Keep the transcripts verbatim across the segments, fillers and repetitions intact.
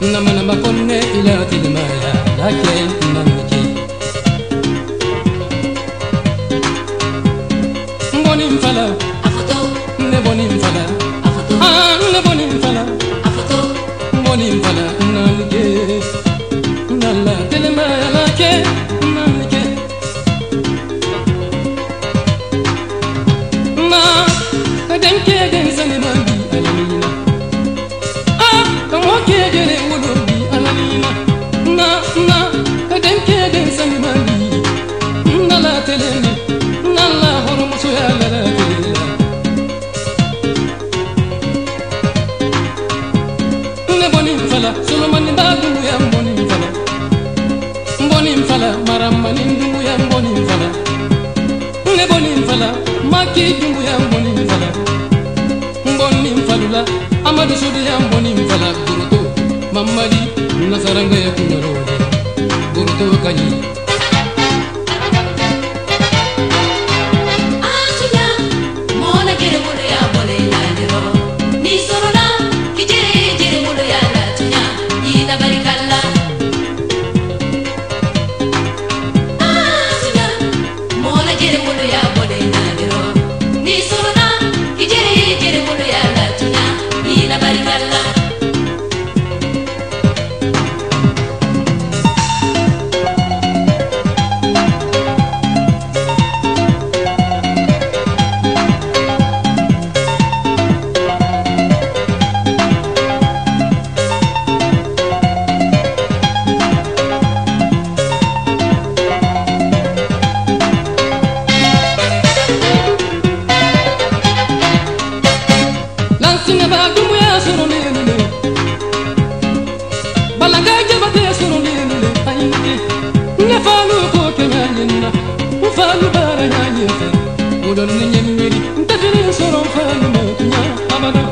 nama nama konne ila tilmaya lake namiki bonim fala afoto ne bonim fala afoto ah ne bonim fala afoto bonim fala namike nalla tilmaya lake namike ma kadem ke den sani mangi alamina ah kamo ke jere wulubi alamina na na kadem ke den sani mangi nalla telemi nalla horum suya lara tela ne bonim fala suluman bagu ya bonim fala bonim fala maram manin du ya bonim fala ne bonim fala maki du ya bonim fala bonim falula amadu sudu ya bonim fala buruto mamadi nasaranga ya kunaro buruto kani asunya mona gere mulu ya bole naniro ni sorona kijere jere mulu ya latunya ina barikalla asunya mona gere mulu ya bole naniro ni sorona kijere jere mulu ya latunya ina barikalla lansina ba dumu ya suru lelule balanga jabate suru lelule ayinde ne falu ko kenyanyina falu bara nyanyete udon ne nyemmiri ntafiri suru falu meknya abada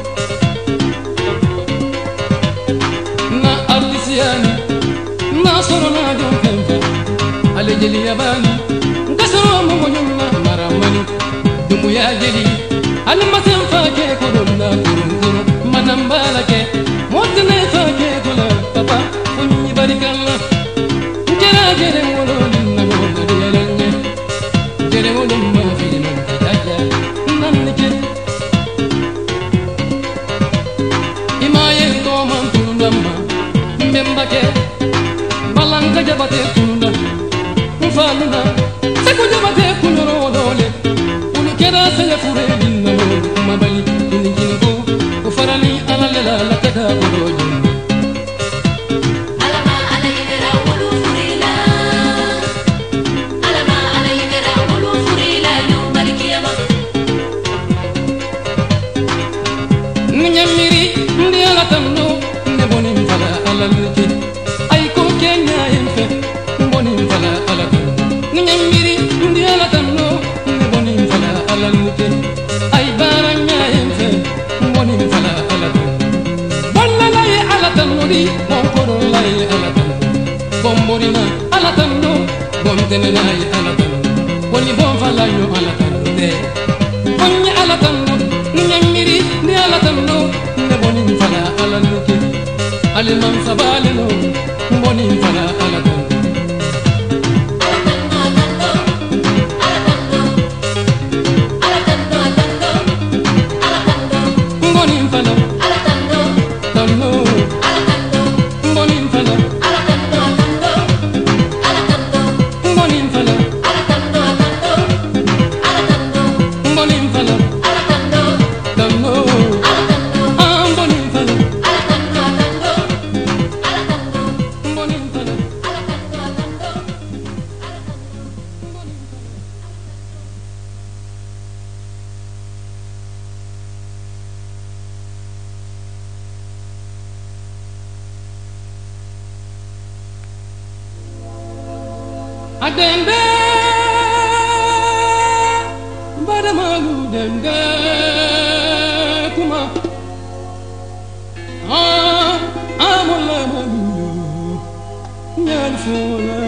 na artisiani na suru na jon kemfa ale jeli yabani ngasoro mo nyumma maramani dumu ya jeli almasan fake kodonna kurunguru manambala ke motne fake kola papa kunyi barikalla jera jere wolo dinna wolo diyalange jere wolo ma filina taja nanke imaye ko man tunamma mbembake balanga jabate tunna mfaluna sako jabate kunoro dole ulu keda saya fure dinna mabali dinjingo ufarani alalela lakada borojo alama alayira wulu furila alama alayira wulu furila yu malikiyama nyamiri ndi ala tamno ne bonim fala alalke ay ko kenya yemfe bonim fala alatamno nyamiri ndi ala tamno ne bonim fala alalke ay baranya yemfe bonim fala alatamno bolla lay alatamno di mon ko don lay alatamno bomborina alatamno bomtene lay alatamno woni bom fala yo alatamno de bonni alatamno nyamiri ndi alatamno ne bonim fala alalke alimam sabaleno bonim fala alatamno bonim fala tamno bonim fala bonim fala bonim fala tamno ah bonim fala bonim fala adende badamalu dende kuma ah amola malu nyal fola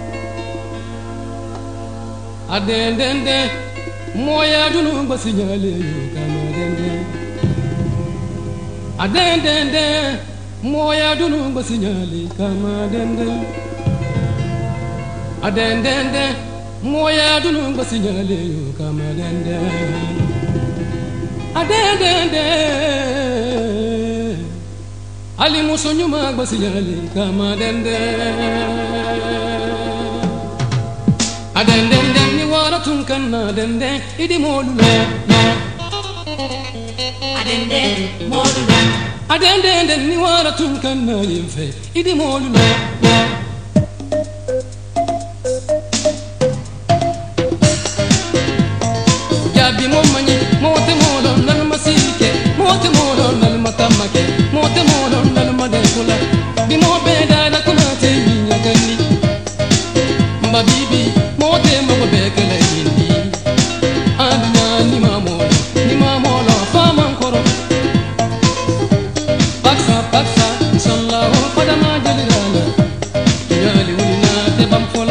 adende moya dunu basinyale kama dende adende moya dunu ba signali kama dende adendende moya dunu ba signali yo kama dende adendende ali musonyu ma ba signali kama dende adendende ni wara tun kanna dende idi molu le adende molu le adendende ni wara tun kanna yimfe idi molu le jabi mo mani mote molo nan masike mote molo nan matamake mote molo nan madekula bi mo be dala kuna te minya ganni mba bibi mote mo be kala yindi aduna ni mamolo ni mamolo fama koro baksa baksa sallahu fada ma jalilana yali wulina te bam fola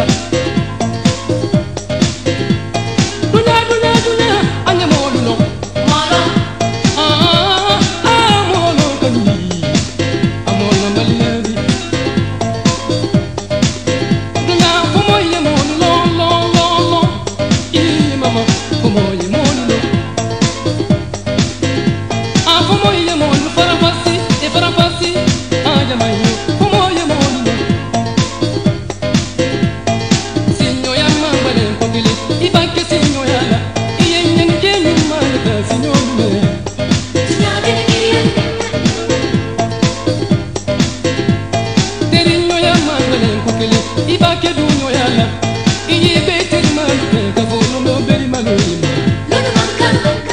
dunya dunya dunya anya molu no molo ah ah molo kanni amolo maliyabi dunya fomo ye molu lo lo lo lo i mama fomo ye molu lo ah fomo ye molu farafasi e farafasi ah jamayo fomo ye molu lo sinyo ya mambale kokili ibake sinyo ya la iye nyen jeni malaka sinyo me signore kiriya terinyo ya mambale kokili ibake dunyo ya la iye bete malaka ka fono me beri malima lolu manka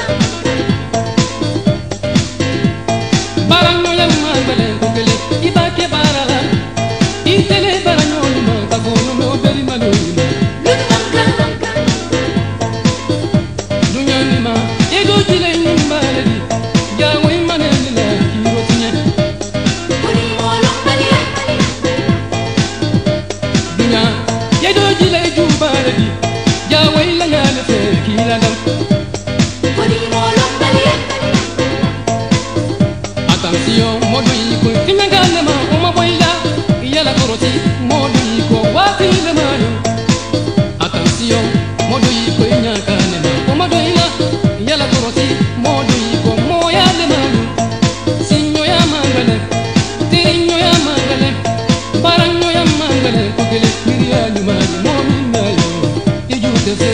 baranyo ya mambale kokili ibake barala itele baranyo ma ka fono me beri malima lolu manka dunya ni ma edo jile nimbale di jawo imanene la kiro tinya kuni molo baliya dunya edo jile jubale di jawo ilangale fe kila dam kuni molo baliya attention modo yiko tinyangale ma uma boyla yala koroti modo yiko wati le mayo attention modo yiko nyakane ma uma boyla yala koroti modo yiko moya le mayo sinyo ya mangale tirinyo ya mangale baranyo ya mangale kokele miriya nyumani momina yo ijute fe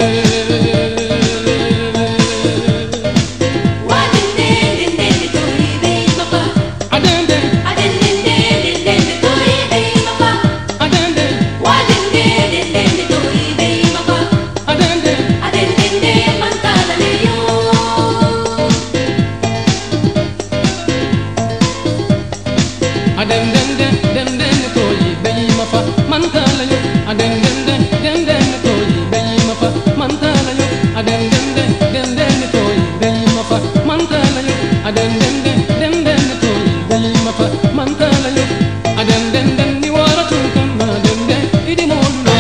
wadende dende tori be papa adende adende dende tori be papa adende wadende dende tori be papa adende adende mantala le yo adendende dendende toyi beyi mafa mantala yo adendende dendende toyi beyi mafa mantala yo adendende dendende toyi beyi mafa mantala yo adendende dendende toyi beyi mafa mantala yo adendende ni wara tun kanna dende idi molu no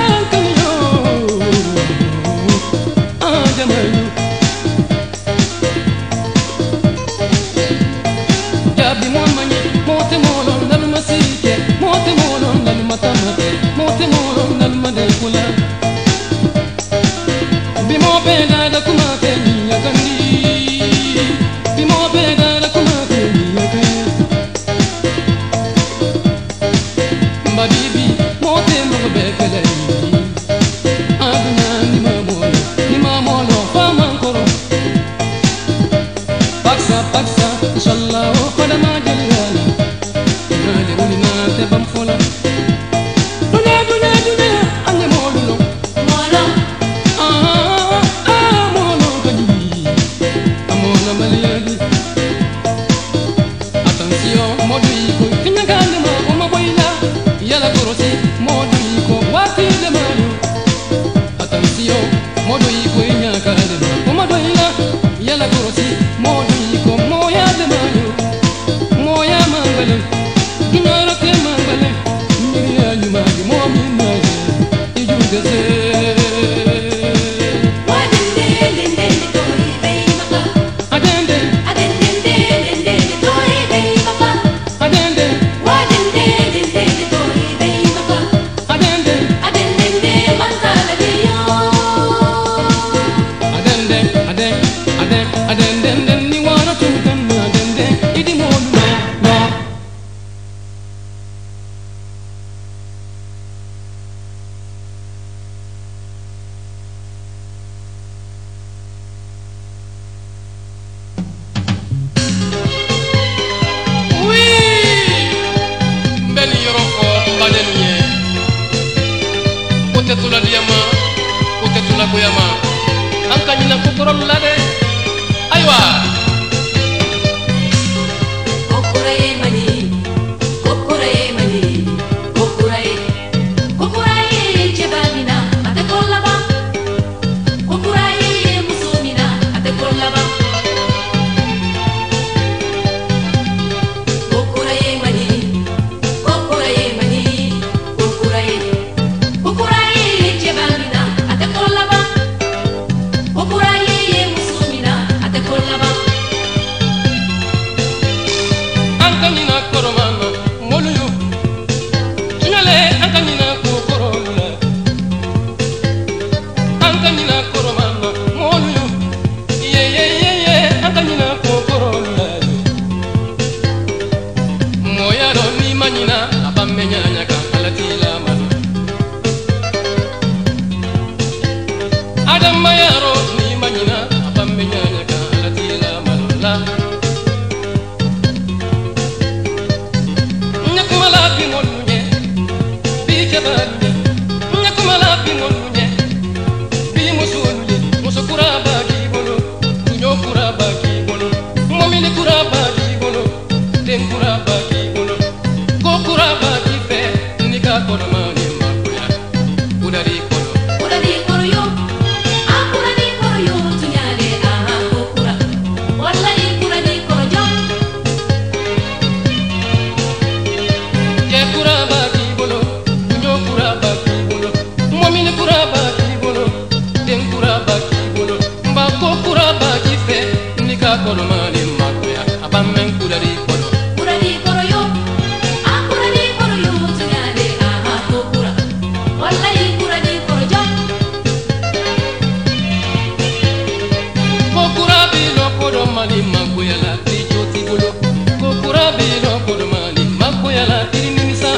ah ah kanyo ah jamayo korol la de aywa kokuraye mani kokuraye mani kokuraye kokuraye jebamina ate kollaba kokuraye musumina ate kollaba kokuraye mani kokuraye mani kokuraye kokuraye jebamina ate kollaba kokuraye musumina ate kollaba ankanina koromama moluyu tunale ankanina ko korolula ankanina koromama moluyu ye ye ye ye ankanina ko korolula moyaro ni manina abamenya nyaka alatila manu adam mayaro ni manina abamenya nyaka alatila manu la nyakumala bingolunye bijabalunye nyakumala bingolunye bimusulunye musukuraba kibolo kunyokuraba kibolo momini kuraba kibolo tenkuraba kibolo kokuraba kife nikakolomani makuya kudari kolo kuradi koroyo akuradi koroyo tunyale aha kokura wallahi kuradi korojo ke kuraba kibolo kunyokuraba kibolo momini kuraba kibolo tenkuraba kibolo mbako kuraba kife nikakolomani makuya abamen kudari kolo kuradi koroyo akuradi koroyo tunyale aha kokura wallahi kuradi korojo kokurabi lokodo mali makoyala tijoti bolo kokurabi lokodo mali makoyala irinimisa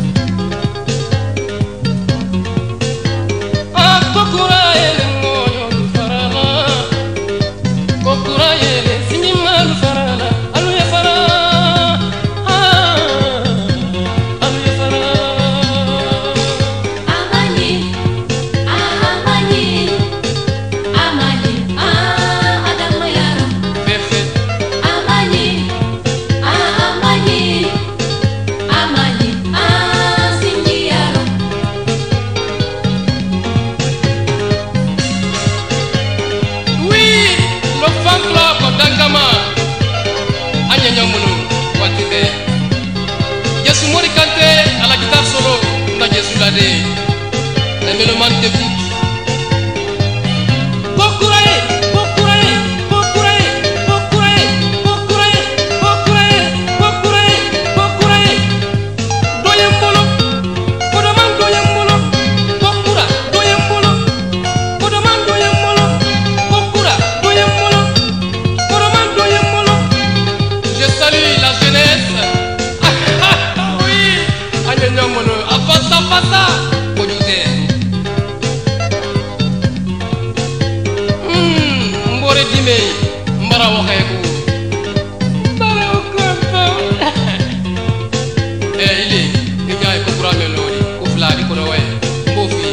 ah kokura ele moyo farala kokura ele sinima farala alu ya fara ah alu ya fara amani amani amani ah adam mayaro fefe amani amani amani ah sinjiyaro oui le fan club dangama anyanya munu watide Yesu mori kante à la guitare solo na Yesu lade le mélomane technique kokuraye kokuraye kokuraye kokuraye kokuraye kokuraye kokuraye kokuraye doyembolo kodaman doyembolo kokura doyembolo kodaman doyembolo kokura doyembolo kodaman doyembolo je salue la jeunesse ah, ah, oui anyanya mono apasa pasa konyute hmm mbore dime mbara waxeku mbara okompo eh ili nyaay ko kurame lori ko fladi ko way mbofi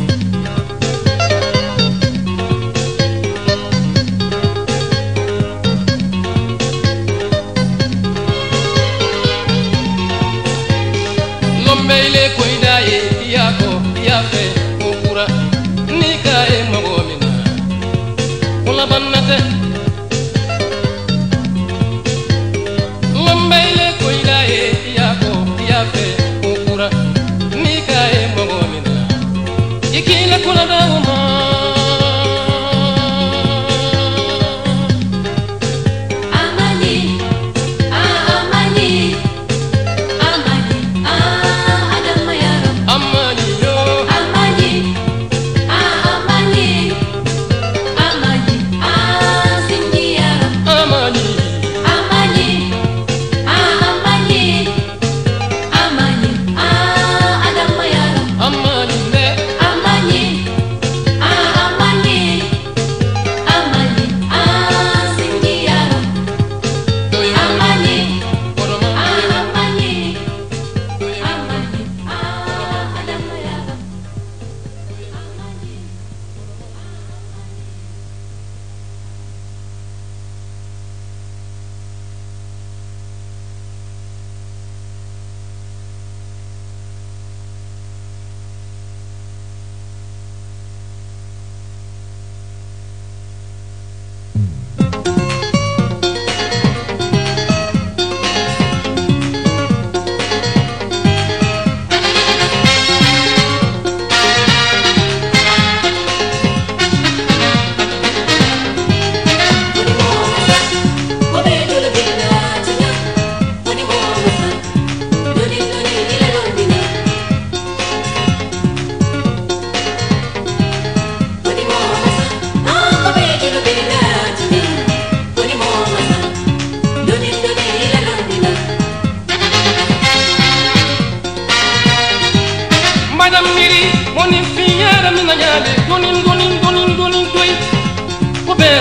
lombele koidaye yako yafe kokura nikae magomina kula bannate lombele koidaye yako yafe kokura nikae magomina ikila kula dawuma amani amani amani ah adam mayaro amani yo amani amani amani ah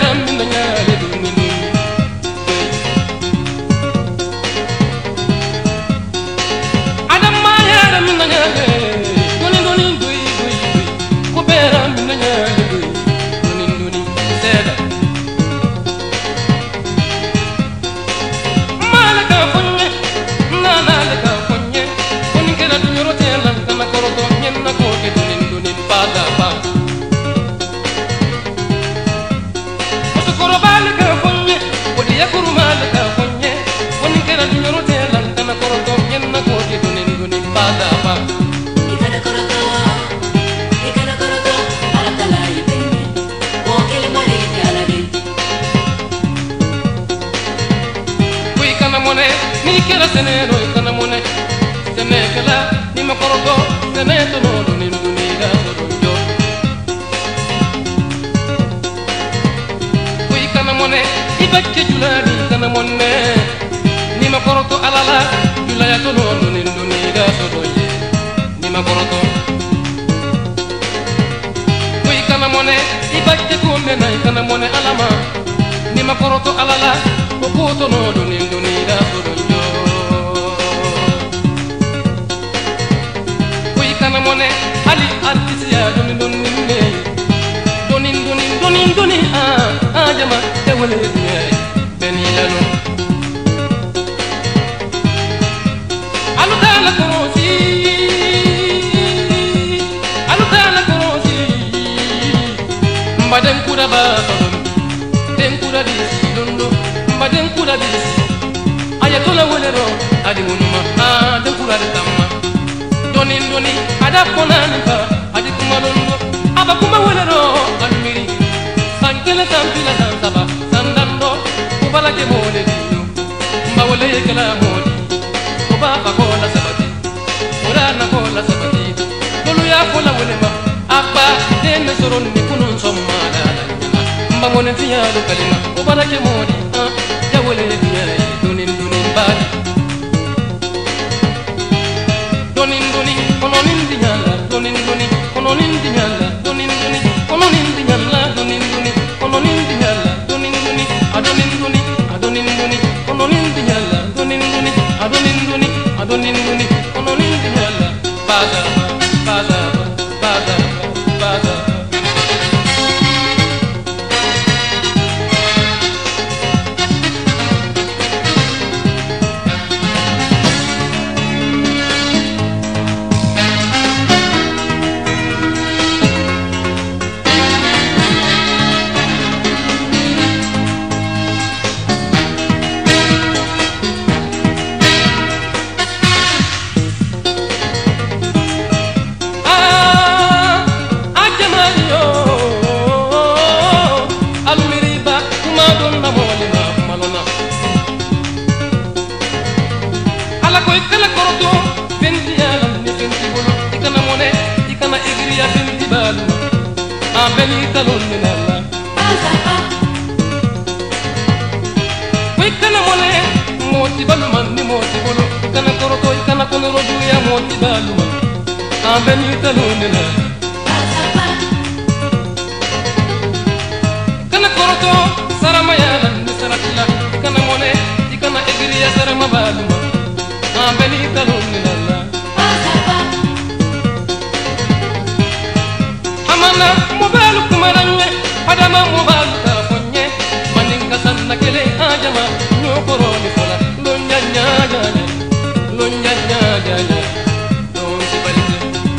beram minna nyale duni duni adam ma yara minna nyale duni duni dui dui dui ko beram minna nyale dui duni duni seda malaka fonye na na laka fonye koni kera dunyoro telan kana koroto nyenna ko ke duni duni pada pa ni kera senero ikana mone sene kala ni makorogo sene to no ni ni da so yo ko ikana mone ibacce julani kana mone ni makoroto alala julaya to no ni ni da so ye ni makoroto ko ikana mone ibacce ko mena ikana mone alama ni makoroto alala ko ko to no ni ni da so mone ali artisia doni doni ne doni doni doni doni ah ah jama e wala ne beni lalo alu dala kosi alu dala kosi mbaden kuda ba den kuda di dondo mbaden kuda di ayatola wala ro adi munuma ah den kuda de tamma doni doni ada konani fa adi kumarundo aba kuma welero almiri sankele sampila sansaba sandando kubala ke mole dino mba wele kala modi kuba ba kola sabati ora na kola sabati dolu ya kola wele ma abba den soron ni kunun somma la la mba mone fiya do kalima kubala ke modi ah ya wele fiya doni doni badi doni doni kono nindi nyala doni doni kono nindi nyala doni doni kono nindi nyala doni doni kono nindi nyala doni doni adoni doni adoni doni kono nindi nyala doni doni adoni doni adoni doni kono nindi nyala baza baza baza baza Benita lunela we kana mone moti baluman ni moti bolo kana koroto kana kono roju ya moti baluman a benita lunela kana koroto sarama ya ni saratila kana mone kana egriya sarama baluman a benita lunela amana mobalu kumaranye adama mobalu tafonye maninga sanna kele ajama nyokoroni fola lonya nyaja lonya nyaja don sibalite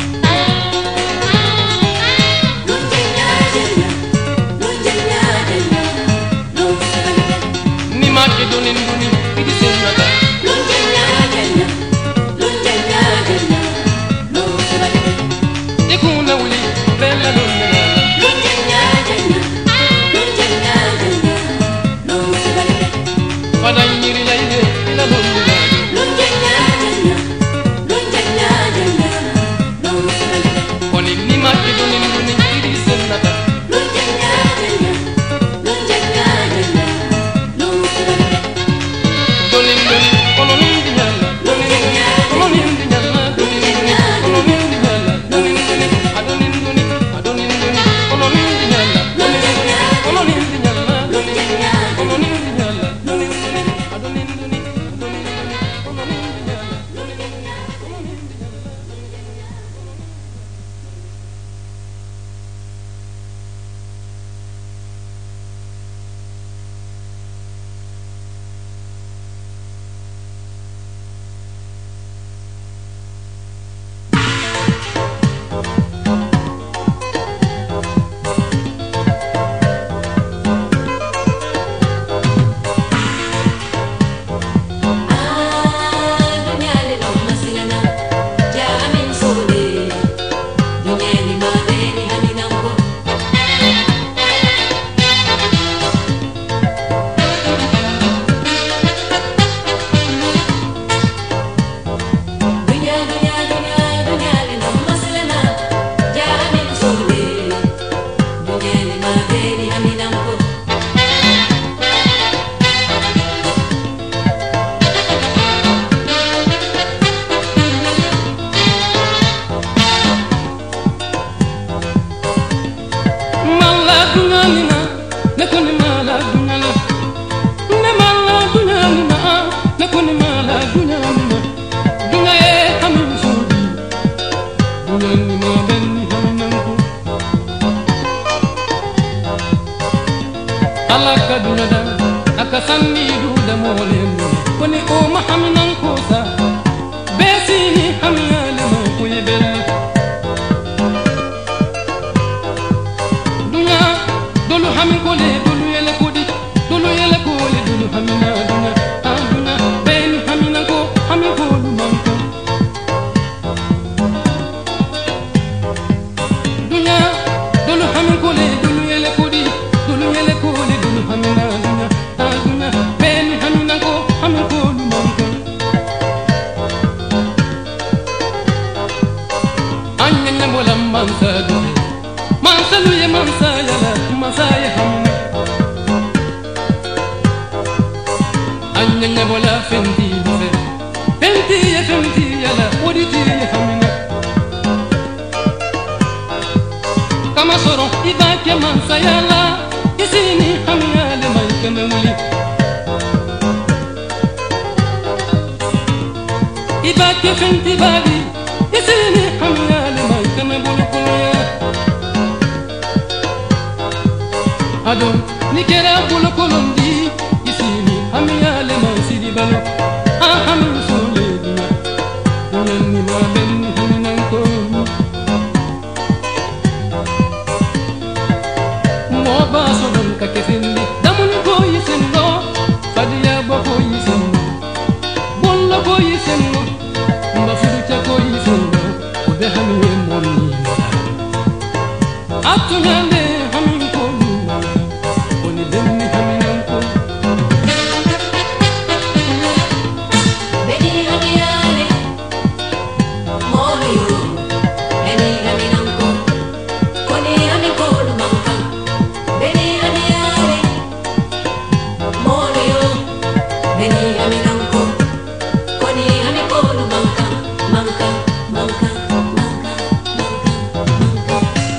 lonya nyaja lonya nyaja don sibalite ni makki donin duni idi senata lonya nyaja lonya nyaja don sibalite ikuna wuli bella lunela lunja nyaja lunja nyaja no sibalite pada nyiri laide ila lunela lunja nyaja lunja nyaja no sibalite koni ni makki doni doni idi senata lunja nyaja lunja nyaja no sibalite alaka dunyada aka sanni duda molen koni o mahaminan kosa besini hamiyale ma kuyebel dunya dulu hamin kole dulu yele kodi dulu yele kole dulu hamina dunya aduna beni haminan ko hamin ko manko dunya dulu hamin kole dulu yele kodi dulu yele kole dulu hamina dunya aduna beni haminan ko hamin ko manko anyanya bolam mansa dunya mansa luye mansa yala mansa ya hamina anyanya bola fenti fe fenti ya fenti yala oditi ya hamina kama soro ibake mansa yala isini hamina le mai kame muli ibake fenti bali isini hamina le mai kame bulu kuya adon nikera bulu kolondi isini hamina le mai sidi balo ah hamin sole dunya dunya ni ma ben haminan ko mo ba so don ka kefindi damun ko yisendo fadiya ba ko yisendo bollo ko yisendo mba fuduta ko yisendo ko be hamin monni atunya le hamin ko dunya oni denni haminan ko Beni hamiyale moyo beni haminanko koni amikolu manka beni hamiyale moyo beni haminanko koni amikolu manka manka manka manka manka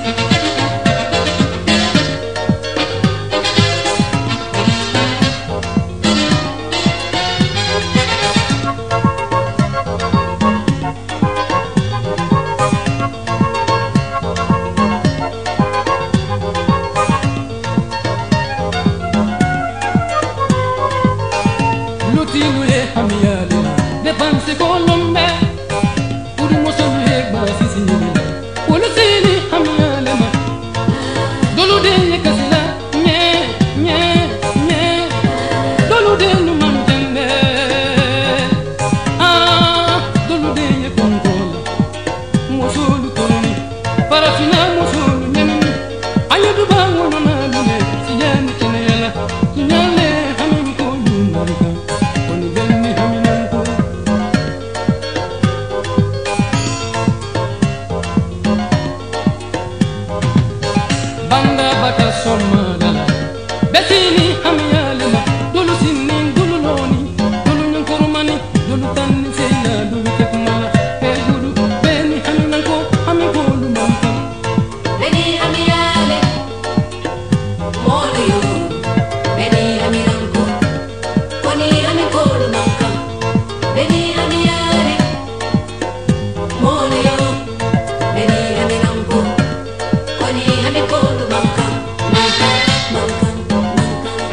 lutilu e hamiyale depanse kolombe uri mosolu e gbasi sinile wolu sini hamiyale ma dolu de ye kasila nye nye nye dolu de nu mamjende ah dolu de ye konkola mosolu koloni parafina mosolu nyemi ayudu ba ngono na dule siyani kenela tunyale hamin ko yunarika oni benni haminan ko banda baka somma dala besini hamiyale ma dulu sinni dulu loni dulu nyankormani dulu tanni seyna dulu tekmala he dulu benni haminan ko hamin ko lumanta beni hamiyale moyo beni haminanko koni amikolu manka beni hamiyale moyo beni haminanko koni amikolu manka manka manka manka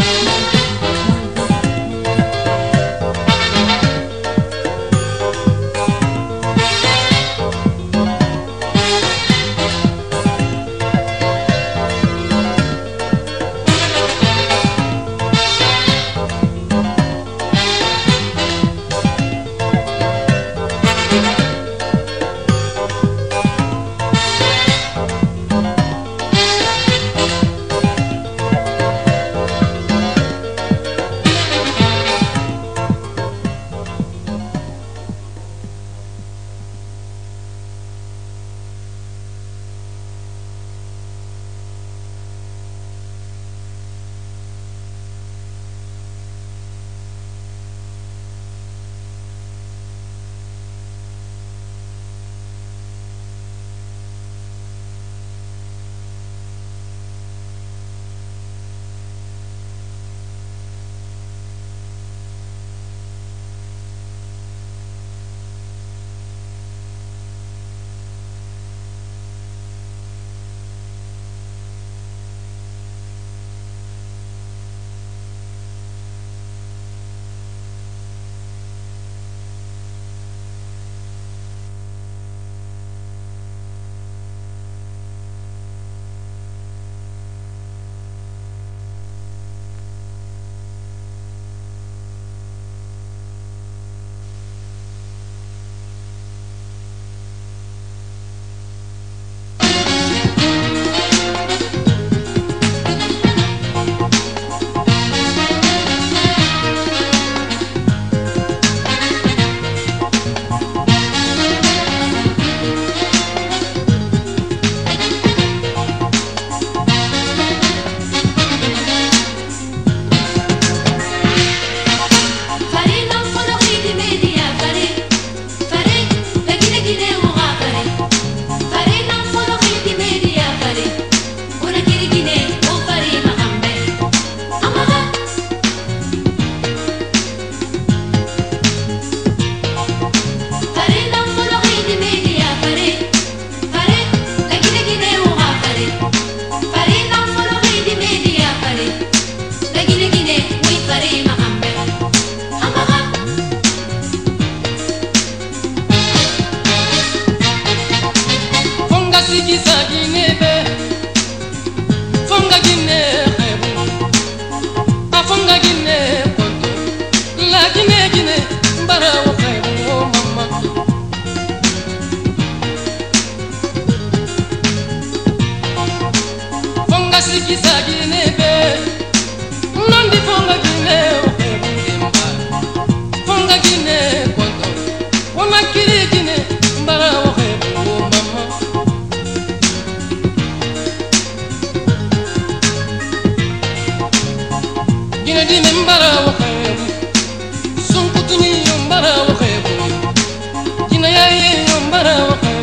Jina di membara wakhe sun kutuni yombara wakhe jina yaye yombara wakhe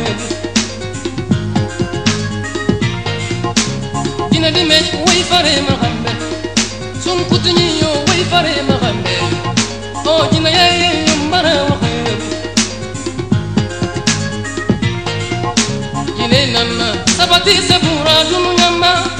jina di me way fare mahambe sun kutuni yo way fare mahambe oh jina yaye yombara wakhe jine nanna sabati sabura dunu nyamba